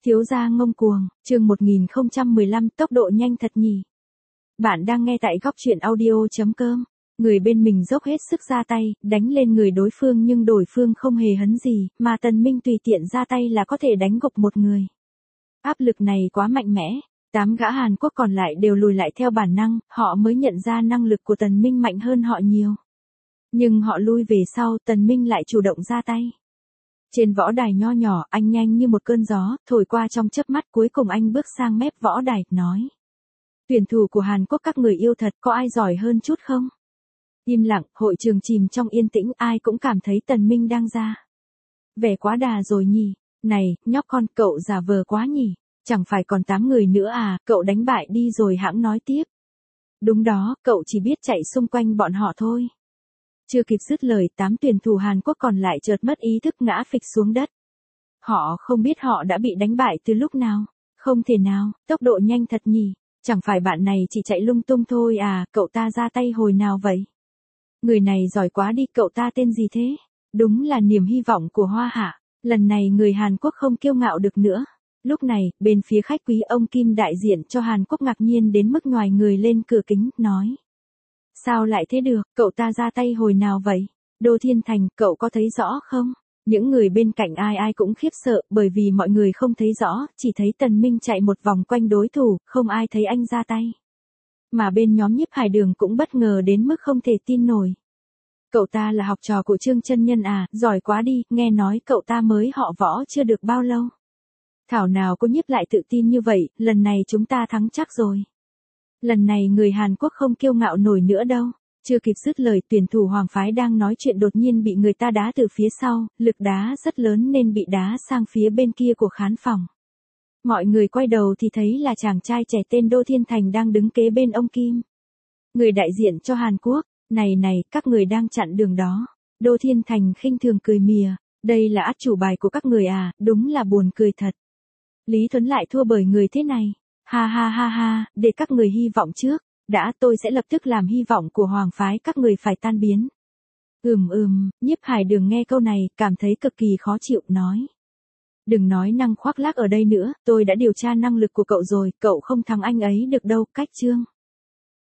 Thiếu gia ngông cuồng, chương 1015 tốc độ nhanh thật nhỉ. Bạn đang nghe tại góc truyện audio.com. Người bên mình dốc hết sức ra tay, đánh lên người đối phương nhưng đối phương không hề hấn gì, mà Tần Minh tùy tiện ra tay là có thể đánh gục một người. Áp lực này quá mạnh mẽ, 8 gã Hàn Quốc còn lại đều lùi lại theo bản năng, họ mới nhận ra năng lực của Tần Minh mạnh hơn họ nhiều. Nhưng họ lui về sau, Tần Minh lại chủ động ra tay. Trên võ đài nho nhỏ, anh nhanh như một cơn gió, thổi qua trong chớp mắt, cuối cùng anh bước sang mép võ đài, nói. Tuyển thủ của Hàn Quốc các người yêu thật, có ai giỏi hơn chút không? Im lặng, hội trường chìm trong yên tĩnh, ai cũng cảm thấy Tần Minh đang ra vẻ quá đà rồi nhỉ. Này, nhóc con, cậu giả vờ quá nhỉ. Chẳng phải còn 8 người nữa à, cậu đánh bại đi rồi hãng nói tiếp. Đúng đó, cậu chỉ biết chạy xung quanh bọn họ thôi. Chưa kịp dứt lời, 8 tuyển thủ Hàn Quốc còn lại chợt mất ý thức ngã phịch xuống đất. Họ không biết họ đã bị đánh bại từ lúc nào. Không thể nào, tốc độ nhanh thật nhỉ. Chẳng phải bạn này chỉ chạy lung tung thôi à, cậu ta ra tay hồi nào vậy? Người này giỏi quá đi, cậu ta tên gì thế? Đúng là niềm hy vọng của Hoa Hạ. Lần này người Hàn Quốc không kiêu ngạo được nữa. Lúc này, bên phía khách quý, ông Kim đại diện cho Hàn Quốc ngạc nhiên đến mức nhoài người lên cửa kính, nói. Sao lại thế được, cậu ta ra tay hồi nào vậy? Đô Thiên Thành, cậu có thấy rõ không? Những người bên cạnh ai cũng khiếp sợ, bởi vì mọi người không thấy rõ, chỉ thấy Tần Minh chạy một vòng quanh đối thủ, không ai thấy anh ra tay. Mà bên nhóm Nhiếp Hải Đường cũng bất ngờ đến mức không thể tin nổi. Cậu ta là học trò của Trương Chân Nhân à, giỏi quá đi, nghe nói cậu ta mới họ Võ chưa được bao lâu. Thảo nào cô Nhiếp lại tự tin như vậy, lần này chúng ta thắng chắc rồi. Lần này người Hàn Quốc không kiêu ngạo nổi nữa đâu. Chưa kịp dứt lời, tuyển thủ Hoàng phái đang nói chuyện đột nhiên bị người ta đá từ phía sau, lực đá rất lớn nên bị đá sang phía bên kia của khán phòng. Mọi người quay đầu thì thấy là chàng trai trẻ tên Đô Thiên Thành đang đứng kế bên ông Kim. Người đại diện cho Hàn Quốc, này, các người đang chặn đường đó. Đô Thiên Thành khinh thường cười mỉa, đây là át chủ bài của các người à, đúng là buồn cười thật. Lý Thuấn lại thua bởi người thế này. Ha ha, để các người hy vọng trước, đã tôi sẽ lập tức làm hy vọng của Hoàng phái các người phải tan biến. Nhiếp Hải Đường nghe câu này, cảm thấy cực kỳ khó chịu, nói. Đừng nói năng khoác lác ở đây nữa, tôi đã điều tra năng lực của cậu rồi, cậu không thắng anh ấy được đâu, cách chương.